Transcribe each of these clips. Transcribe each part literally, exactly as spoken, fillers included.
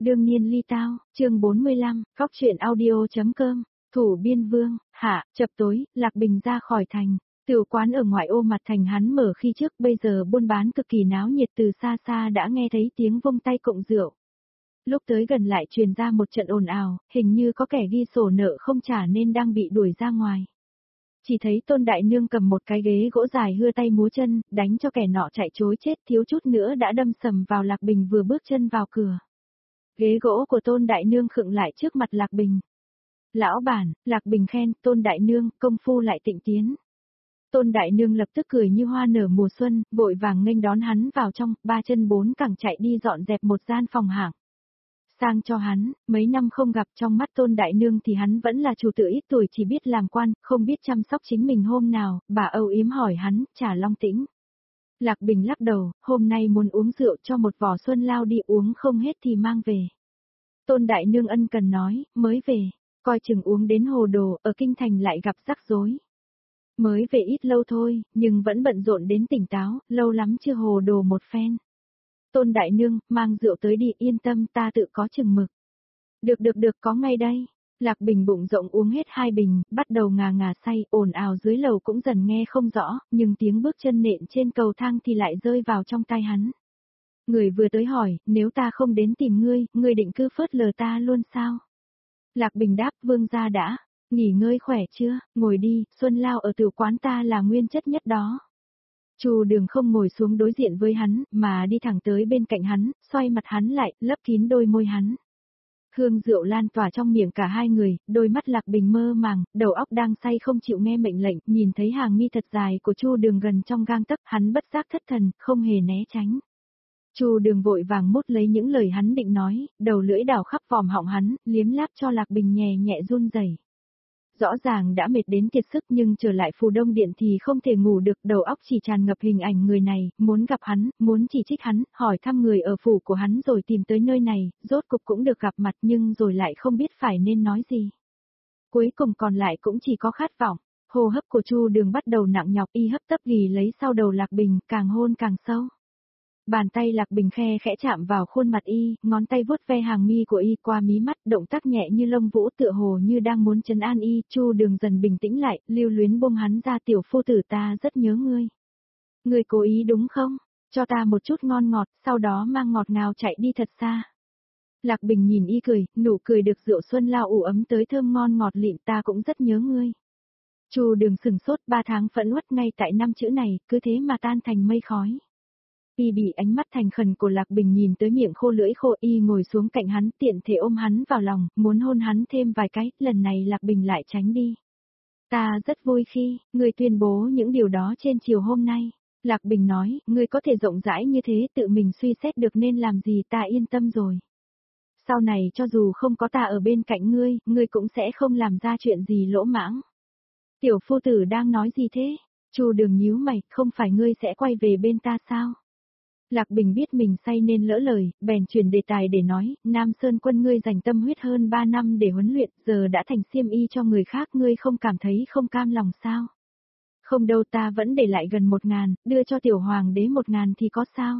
Đương nhiên ly tao, chương bốn mươi lăm, Cóc truyện audio.com, thủ biên vương, hạ, chập tối, Lạc Bình ra khỏi thành. Tiểu quán ở ngoại ô mặt thành hắn mở khi trước bây giờ buôn bán cực kỳ náo nhiệt, từ xa xa đã nghe thấy tiếng vung tay cộng rượu. Lúc tới gần lại truyền ra một trận ồn ào, hình như có kẻ ghi sổ nợ không trả nên đang bị đuổi ra ngoài. Chỉ thấy Tôn Đại Nương cầm một cái ghế gỗ dài hưa tay múa chân, đánh cho kẻ nọ chạy trối chết, thiếu chút nữa đã đâm sầm vào Lạc Bình vừa bước chân vào cửa. Ghế gỗ của Tôn Đại Nương khựng lại trước mặt Lạc Bình. Lão bản, Lạc Bình khen, Tôn Đại Nương, công phu lại tịnh tiến. Tôn Đại Nương lập tức cười như hoa nở mùa xuân, vội vàng nghênh đón hắn vào trong, ba chân bốn cẳng chạy đi dọn dẹp một gian phòng hạng sang cho hắn. Mấy năm không gặp, trong mắt Tôn Đại Nương thì hắn vẫn là chủ tử ít tuổi, chỉ biết làm quan, không biết chăm sóc chính mình. Hôm nào, bà âu yếm hỏi hắn, trà long tĩnh. Lạc Bình lắc đầu, hôm nay muốn uống rượu, cho một vò xuân lao đi, uống không hết thì mang về. Tôn Đại Nương ân cần nói, mới về, coi chừng uống đến hồ đồ, ở kinh thành lại gặp rắc rối. Mới về ít lâu thôi, nhưng vẫn bận rộn đến tỉnh táo, lâu lắm chưa hồ đồ một phen. Tôn Đại Nương, mang rượu tới đi, yên tâm, ta tự có chừng mực. Được được được, có ngay đây. Lạc Bình bụng rộng uống hết hai bình, bắt đầu ngà ngà say, ồn ào dưới lầu cũng dần nghe không rõ, nhưng tiếng bước chân nện trên cầu thang thì lại rơi vào trong tai hắn. Người vừa tới hỏi, nếu ta không đến tìm ngươi, ngươi định cứ phớt lờ ta luôn sao? Lạc Bình đáp, vương gia đã, nghỉ ngơi khỏe chưa, ngồi đi, xuân lao ở tiểu quán ta là nguyên chất nhất đó. Chu Đường không ngồi xuống đối diện với hắn, mà đi thẳng tới bên cạnh hắn, xoay mặt hắn lại, lấp kín đôi môi hắn. Hương rượu lan tỏa trong miệng cả hai người, đôi mắt Lạc Bình mơ màng, đầu óc đang say không chịu nghe mệnh lệnh, nhìn thấy hàng mi thật dài của Chu Đường gần trong gang tấc, hắn bất giác thất thần, không hề né tránh. Chu Đường vội vàng mút lấy những lời hắn định nói, đầu lưỡi đảo khắp vòm họng hắn, liếm láp cho Lạc Bình nhẹ nhẹ run rẩy. Rõ ràng đã mệt đến kiệt sức nhưng trở lại Phù Đông Điện thì không thể ngủ được, đầu óc chỉ tràn ngập hình ảnh người này, muốn gặp hắn, muốn chỉ trích hắn, hỏi thăm người ở phủ của hắn rồi tìm tới nơi này, rốt cục cũng được gặp mặt nhưng rồi lại không biết phải nên nói gì. Cuối cùng còn lại cũng chỉ có khát vọng, hô hấp của Chu Đường bắt đầu nặng nhọc, y hấp tấp ghì lấy sau đầu Lạc Bình, càng hôn càng sâu. Bàn tay Lạc Bình khe khẽ chạm vào khuôn mặt y, ngón tay vuốt ve hàng mi của y qua mí mắt, động tác nhẹ như lông vũ tựa hồ như đang muốn trấn an y. Chu Đường dần bình tĩnh lại, lưu luyến buông hắn ra, tiểu phu tử, ta rất nhớ ngươi. Ngươi cố ý đúng không? Cho ta một chút ngon ngọt, sau đó mang ngọt ngào chạy đi thật xa. Lạc Bình nhìn y cười, nụ cười được rượu xuân lao ủ ấm tới thơm ngon ngọt lịm, ta cũng rất nhớ ngươi. Chu Đường sừng sốt, ba tháng phẫn uất ngay tại năm chữ này, cứ thế mà tan thành mây khói. Y bị ánh mắt thành khẩn của Lạc Bình nhìn tới miệng khô lưỡi khô, y ngồi xuống cạnh hắn, tiện thể ôm hắn vào lòng, muốn hôn hắn thêm vài cái, lần này Lạc Bình lại tránh đi. Ta rất vui khi, ngươi tuyên bố những điều đó trên chiều hôm nay. Lạc Bình nói, ngươi có thể rộng rãi như thế, tự mình suy xét được nên làm gì, ta yên tâm rồi. Sau này cho dù không có ta ở bên cạnh ngươi, ngươi cũng sẽ không làm ra chuyện gì lỗ mãng. Tiểu phu tử đang nói gì thế? Chu Đường nhíu mày, không phải ngươi sẽ quay về bên ta sao? Lạc Bình biết mình say nên lỡ lời, bèn chuyển đề tài để nói, Nam Sơn Quân ngươi dành tâm huyết hơn ba năm để huấn luyện, giờ đã thành xiêm y cho người khác, ngươi không cảm thấy không cam lòng sao? Không đâu, ta vẫn để lại gần một ngàn, đưa cho tiểu hoàng đế một ngàn thì có sao?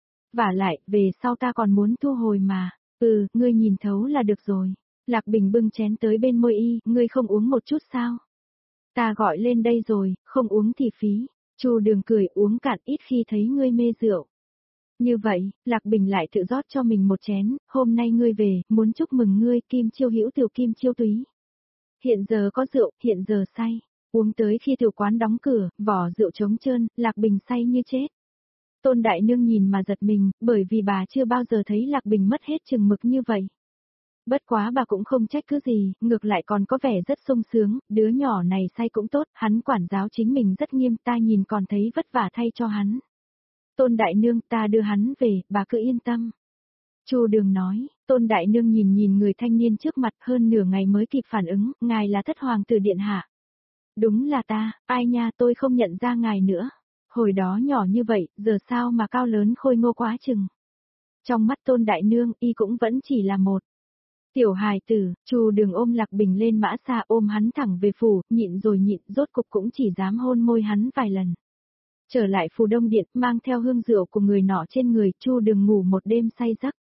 Vả lại, về sau ta còn muốn thu hồi mà, ừ, ngươi nhìn thấu là được rồi. Lạc Bình bưng chén tới bên môi y, ngươi không uống một chút sao? Ta gọi lên đây rồi, không uống thì phí. Chu Đường cười, uống cạn, ít khi thấy ngươi mê rượu. Như vậy, Lạc Bình lại tự rót cho mình một chén, hôm nay ngươi về, muốn chúc mừng ngươi, Kim Chiêu Hữu tiểu Kim Chiêu Túy. Hiện giờ có rượu, hiện giờ say, uống tới khi tiểu quán đóng cửa, vỏ rượu trống trơn, Lạc Bình say như chết. Tôn Đại Nương nhìn mà giật mình, bởi vì bà chưa bao giờ thấy Lạc Bình mất hết chừng mực như vậy. Bất quá bà cũng không trách cứ gì, ngược lại còn có vẻ rất sung sướng, đứa nhỏ này say cũng tốt, hắn quản giáo chính mình rất nghiêm, ta nhìn còn thấy vất vả thay cho hắn. Tôn Đại Nương, ta đưa hắn về, bà cứ yên tâm. Chu Đường nói. Tôn Đại Nương nhìn nhìn người thanh niên trước mặt, hơn nửa ngày mới kịp phản ứng, ngài là thất hoàng tử điện hạ. Đúng là ta, ai nha, tôi không nhận ra ngài nữa. Hồi đó nhỏ như vậy, giờ sao mà cao lớn khôi ngô quá chừng. Trong mắt Tôn Đại Nương, y cũng vẫn chỉ là một tiểu hài tử. Chu Đường ôm Lạc Bình lên mã xa, ôm hắn thẳng về phủ, nhịn rồi nhịn, rốt cục cũng chỉ dám hôn môi hắn vài lần. Trở lại Phù Đông Điện, mang theo hương rượu của người nọ trên người, Chu Đường ngủ một đêm say giấc.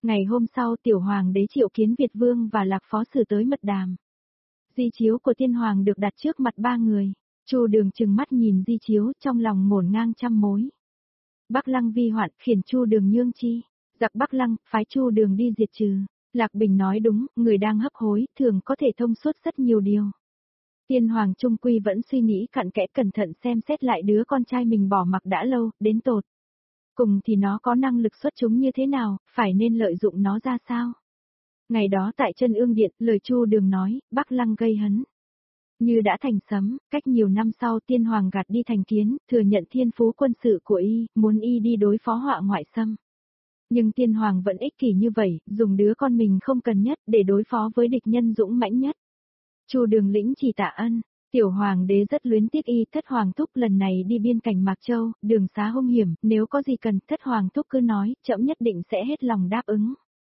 Ngày hôm sau tiểu hoàng đế triệu kiến Việt vương và Lạc Phó Sử tới mật đàm. Di chiếu của tiên hoàng được đặt trước mặt ba người. Chu Đường trừng mắt nhìn di chiếu, trong lòng ngổn ngang trăm mối. Bắc Lăng vi hoạn, khiển Chu Đường nhương chi. Giặc Bắc Lăng, phái Chu Đường đi diệt trừ. Lạc Bình nói đúng, người đang hấp hối, thường có thể thông suốt rất nhiều điều. Tiên hoàng trung quy vẫn suy nghĩ cặn kẽ, cẩn thận xem xét lại đứa con trai mình bỏ mặc đã lâu, đến tột cùng thì nó có năng lực xuất chúng như thế nào, phải nên lợi dụng nó ra sao. Ngày đó tại chân ương điện, lời Chu Đường nói, Bắc Lăng gây hấn như đã thành sấm. Cách nhiều năm sau tiên hoàng gạt đi thành kiến, thừa nhận thiên phú quân sự của y, muốn y đi đối phó họa ngoại xâm. Nhưng tiên hoàng vẫn ích kỷ như vậy, dùng đứa con mình không cần nhất để đối phó với địch nhân dũng mãnh nhất. Chu Đường lĩnh chỉ tạ ân, tiểu hoàng đế rất luyến tiếc y. Thất hoàng thúc lần này đi biên cảnh Mạc Châu, đường xá hung hiểm, nếu có gì cần, thất hoàng thúc cứ nói, trẫm nhất định sẽ hết lòng đáp ứng.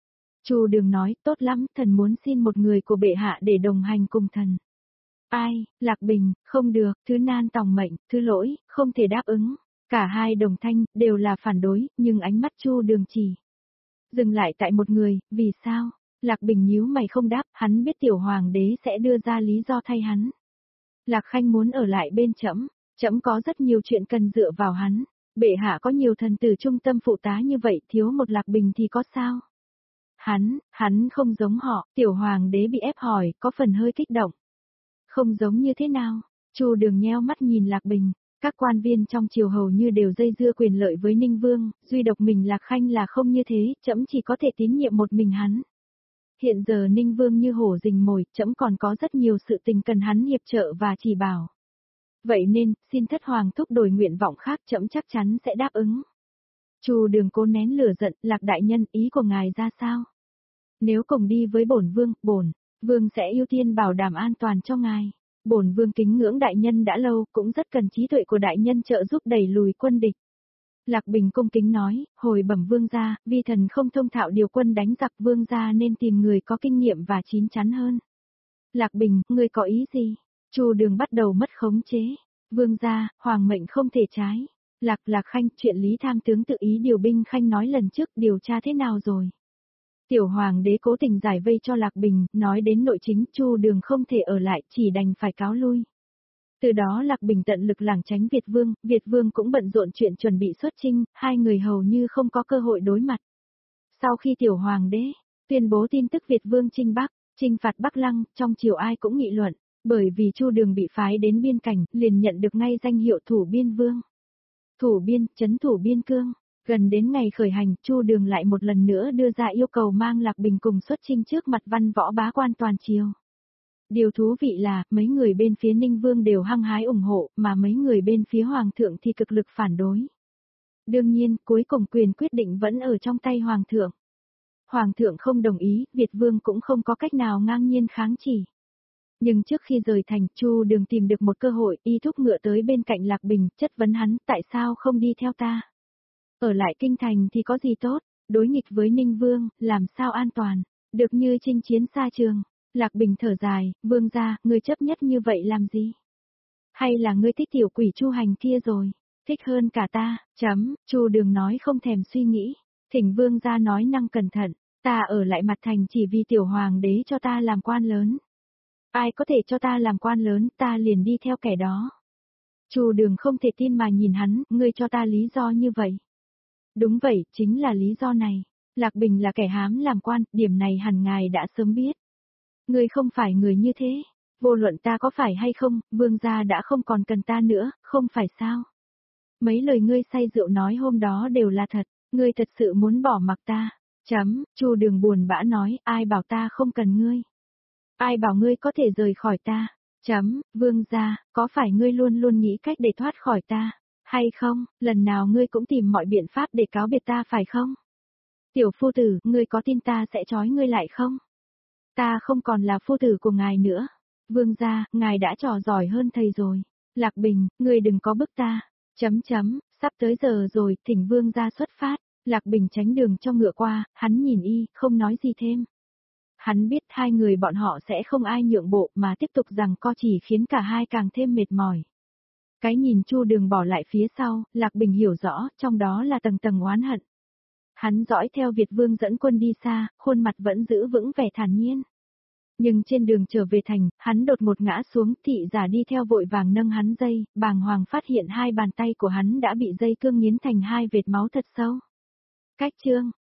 Chu Đường nói, tốt lắm, thần muốn xin một người của bệ hạ để đồng hành cùng thần. Ai? Lạc Bình, không được, thứ nan tòng mệnh, thứ lỗi, không thể đáp ứng. Cả hai đồng thanh, đều là phản đối, nhưng ánh mắt Chu Đường chỉ dừng lại tại một người. Vì sao? Lạc Bình nhíu mày không đáp, hắn biết tiểu hoàng đế sẽ đưa ra lý do thay hắn. Lạc Khanh muốn ở lại bên trẫm, trẫm có rất nhiều chuyện cần dựa vào hắn. Bệ hạ có nhiều thần tử trung tâm phụ tá như vậy, thiếu một Lạc Bình thì có sao? Hắn, hắn không giống họ. Tiểu hoàng đế bị ép hỏi, có phần hơi kích động. Không giống như thế nào? Chu Đường nheo mắt nhìn Lạc Bình. Các quan viên trong triều hầu như đều dây dưa quyền lợi với Ninh Vương, duy độc mình Lạc Khanh là không như thế, trẫm chỉ có thể tín nhiệm một mình hắn. Hiện giờ Ninh Vương như hổ rình mồi, trẫm còn có rất nhiều sự tình cần hắn hiệp trợ và chỉ bảo. Vậy nên, xin thất hoàng thúc đổi nguyện vọng khác, trẫm chắc chắn sẽ đáp ứng. Chu Đường cố nén lửa giận, Lạc đại nhân, ý của ngài ra sao? Nếu cùng đi với bổn vương, bổn vương sẽ ưu tiên bảo đảm an toàn cho ngài. Bổn vương kính ngưỡng đại nhân đã lâu, cũng rất cần trí tuệ của đại nhân trợ giúp đẩy lùi quân địch. Lạc Bình cung kính nói, hồi bẩm vương gia, vi thần không thông thạo điều quân đánh giặc, vương gia nên tìm người có kinh nghiệm và chín chắn hơn. Lạc Bình, ngươi có ý gì? Chu Đường bắt đầu mất khống chế. Vương gia, hoàng mệnh không thể trái. Lạc Lạc Khanh, chuyện Lý Tham tướng tự ý điều binh Khanh nói lần trước điều tra thế nào rồi? Tiểu hoàng đế cố tình giải vây cho Lạc Bình, nói đến nội chính, Chu Đường không thể ở lại, chỉ đành phải cáo lui. Từ đó Lạc Bình tận lực lảng tránh Việt Vương, Việt Vương cũng bận rộn chuyện chuẩn bị xuất chinh, hai người hầu như không có cơ hội đối mặt. Sau khi tiểu hoàng đế tuyên bố tin tức Việt Vương chinh Bắc, chinh phạt Bắc Lăng, trong triều ai cũng nghị luận, bởi vì Chu Đường bị phái đến biên cảnh, liền nhận được ngay danh hiệu thủ biên vương. Thủ biên, trấn thủ biên cương. Gần đến ngày khởi hành, Chu Đường lại một lần nữa đưa ra yêu cầu mang Lạc Bình cùng xuất chinh trước mặt văn võ bá quan toàn triều. Điều thú vị là, mấy người bên phía Ninh Vương đều hăng hái ủng hộ, mà mấy người bên phía Hoàng thượng thì cực lực phản đối. Đương nhiên, cuối cùng quyền quyết định vẫn ở trong tay Hoàng thượng. Hoàng thượng không đồng ý, Việt Vương cũng không có cách nào ngang nhiên kháng chỉ. Nhưng trước khi rời thành, Chu Đường tìm được một cơ hội, y thúc ngựa tới bên cạnh Lạc Bình, chất vấn hắn, tại sao không đi theo ta? Ở lại kinh thành thì có gì tốt, đối nghịch với Ninh Vương, làm sao an toàn, được như chinh chiến xa trường. Lạc Bình thở dài, vương gia, ngươi chấp nhất như vậy làm gì? Hay là ngươi thích tiểu quỷ Chu Hành kia rồi, thích hơn cả ta, chấm, Chu Đường nói không thèm suy nghĩ, thỉnh vương gia nói năng cẩn thận, ta ở lại mặt thành chỉ vì tiểu hoàng đế cho ta làm quan lớn. Ai có thể cho ta làm quan lớn, ta liền đi theo kẻ đó. Chu Đường không thể tin mà nhìn hắn, ngươi cho ta lý do như vậy. Đúng vậy, chính là lý do này. Lạc Bình là kẻ hám làm quan, điểm này hẳn ngài đã sớm biết. Ngươi không phải người như thế. Vô luận ta có phải hay không, vương gia đã không còn cần ta nữa, không phải sao? Mấy lời ngươi say rượu nói hôm đó đều là thật, ngươi thật sự muốn bỏ mặc ta. Chấm, Chu Đường buồn bã nói, ai bảo ta không cần ngươi? Ai bảo ngươi có thể rời khỏi ta? Chấm, vương gia, có phải ngươi luôn luôn nghĩ cách để thoát khỏi ta? Hay không, lần nào ngươi cũng tìm mọi biện pháp để cáo biệt ta phải không? Tiểu phu tử, ngươi có tin ta sẽ trói ngươi lại không? Ta không còn là phu tử của ngài nữa. Vương gia, ngài đã trò giỏi hơn thầy rồi. Lạc Bình, ngươi đừng có bức ta. Chấm chấm, sắp tới giờ rồi, thỉnh vương gia xuất phát. Lạc Bình tránh đường cho ngựa qua, hắn nhìn y, không nói gì thêm. Hắn biết hai người bọn họ sẽ không ai nhượng bộ mà tiếp tục rằng co chỉ khiến cả hai càng thêm mệt mỏi. Cái nhìn Chu Đường bỏ lại phía sau, Lạc Bình hiểu rõ, trong đó là tầng tầng oán hận. Hắn dõi theo Việt Vương dẫn quân đi xa, khuôn mặt vẫn giữ vững vẻ thản nhiên. Nhưng trên đường trở về thành, hắn đột ngột ngã xuống, thị giả đi theo vội vàng nâng hắn dây, bàng hoàng phát hiện hai bàn tay của hắn đã bị dây cương nghiến thành hai vệt máu thật sâu. Cách chương